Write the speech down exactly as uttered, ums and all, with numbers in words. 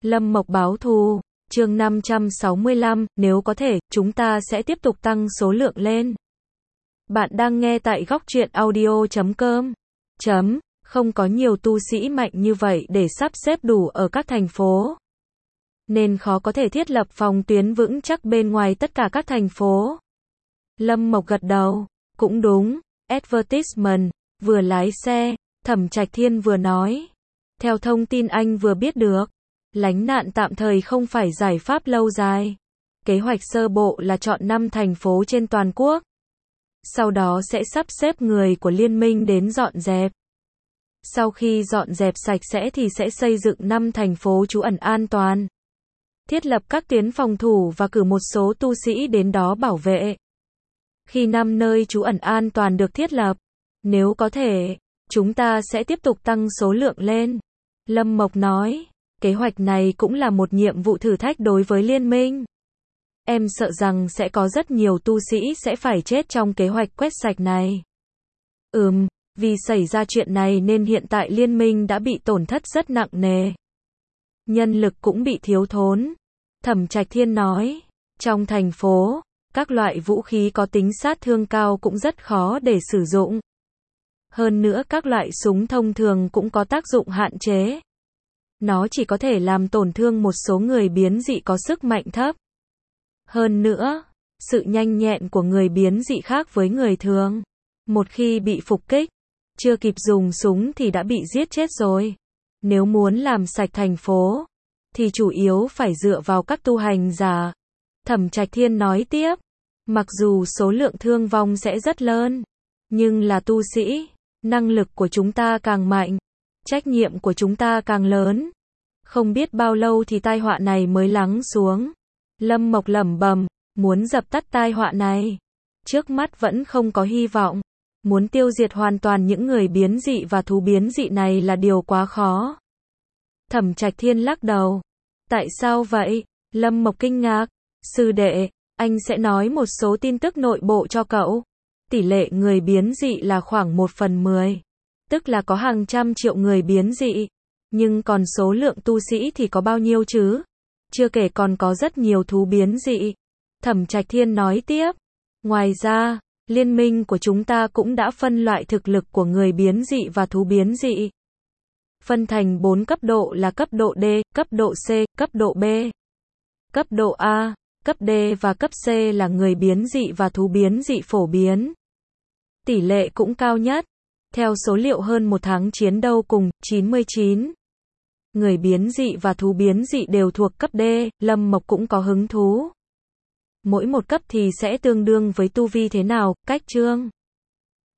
Lâm Mộc báo thù. Chương năm trăm sáu mươi lăm, nếu có thể, chúng ta sẽ tiếp tục tăng số lượng lên. Bạn đang nghe tại góc truyện audio chấm com. Chấm, không có nhiều tu sĩ mạnh như vậy để sắp xếp đủ ở các thành phố. Nên khó có thể thiết lập phòng tuyến vững chắc bên ngoài tất cả các thành phố. Lâm Mộc gật đầu, cũng đúng, advertisement, vừa lái xe, Thẩm Trạch Thiên vừa nói. Theo thông tin anh vừa biết được, lánh nạn tạm thời không phải giải pháp lâu dài. Kế hoạch sơ bộ là chọn năm thành phố trên toàn quốc. Sau đó sẽ sắp xếp người của liên minh đến dọn dẹp. Sau khi dọn dẹp sạch sẽ thì sẽ xây dựng năm thành phố trú ẩn an toàn. Thiết lập các tuyến phòng thủ và cử một số tu sĩ đến đó bảo vệ. Khi năm nơi trú ẩn an toàn được thiết lập, nếu có thể, chúng ta sẽ tiếp tục tăng số lượng lên. Lâm Mộc nói, kế hoạch này cũng là một nhiệm vụ thử thách đối với liên minh. Em sợ rằng sẽ có rất nhiều tu sĩ sẽ phải chết trong kế hoạch quét sạch này. Ừm, vì xảy ra chuyện này nên hiện tại liên minh đã bị tổn thất rất nặng nề. Nhân lực cũng bị thiếu thốn. Thẩm Trạch Thiên nói, trong thành phố, các loại vũ khí có tính sát thương cao cũng rất khó để sử dụng. Hơn nữa các loại súng thông thường cũng có tác dụng hạn chế. Nó chỉ có thể làm tổn thương một số người biến dị có sức mạnh thấp. Hơn nữa, sự nhanh nhẹn của người biến dị khác với người thường. Một khi bị phục kích, chưa kịp dùng súng thì đã bị giết chết rồi. Nếu muốn làm sạch thành phố, thì chủ yếu phải dựa vào các tu hành giả. Thẩm Trạch Thiên nói tiếp, mặc dù số lượng thương vong sẽ rất lớn, nhưng là tu sĩ, năng lực của chúng ta càng mạnh, trách nhiệm của chúng ta càng lớn. Không biết bao lâu thì tai họa này mới lắng xuống. Lâm Mộc lẩm bẩm, muốn dập tắt tai họa này, trước mắt vẫn không có hy vọng. Muốn tiêu diệt hoàn toàn những người biến dị và thú biến dị này là điều quá khó. Thẩm Trạch Thiên lắc đầu. Tại sao vậy? Lâm Mộc kinh ngạc. Sư đệ, anh sẽ nói một số tin tức nội bộ cho cậu. Tỷ lệ người biến dị là khoảng một phần mười. Tức là có hàng trăm triệu người biến dị. Nhưng còn số lượng tu sĩ thì có bao nhiêu chứ? Chưa kể còn có rất nhiều thú biến dị. Thẩm Trạch Thiên nói tiếp. Ngoài ra, liên minh của chúng ta cũng đã phân loại thực lực của người biến dị và thú biến dị. Phân thành bốn cấp độ là cấp độ D, cấp độ C, cấp độ B, cấp độ A, cấp D và cấp C là người biến dị và thú biến dị phổ biến. Tỷ lệ cũng cao nhất. Theo số liệu hơn một tháng chiến đấu cùng, chín mươi chín. Người biến dị và thú biến dị đều thuộc cấp D, Lâm Mộc cũng có hứng thú. Mỗi một cấp thì sẽ tương đương với tu vi thế nào, cách chương.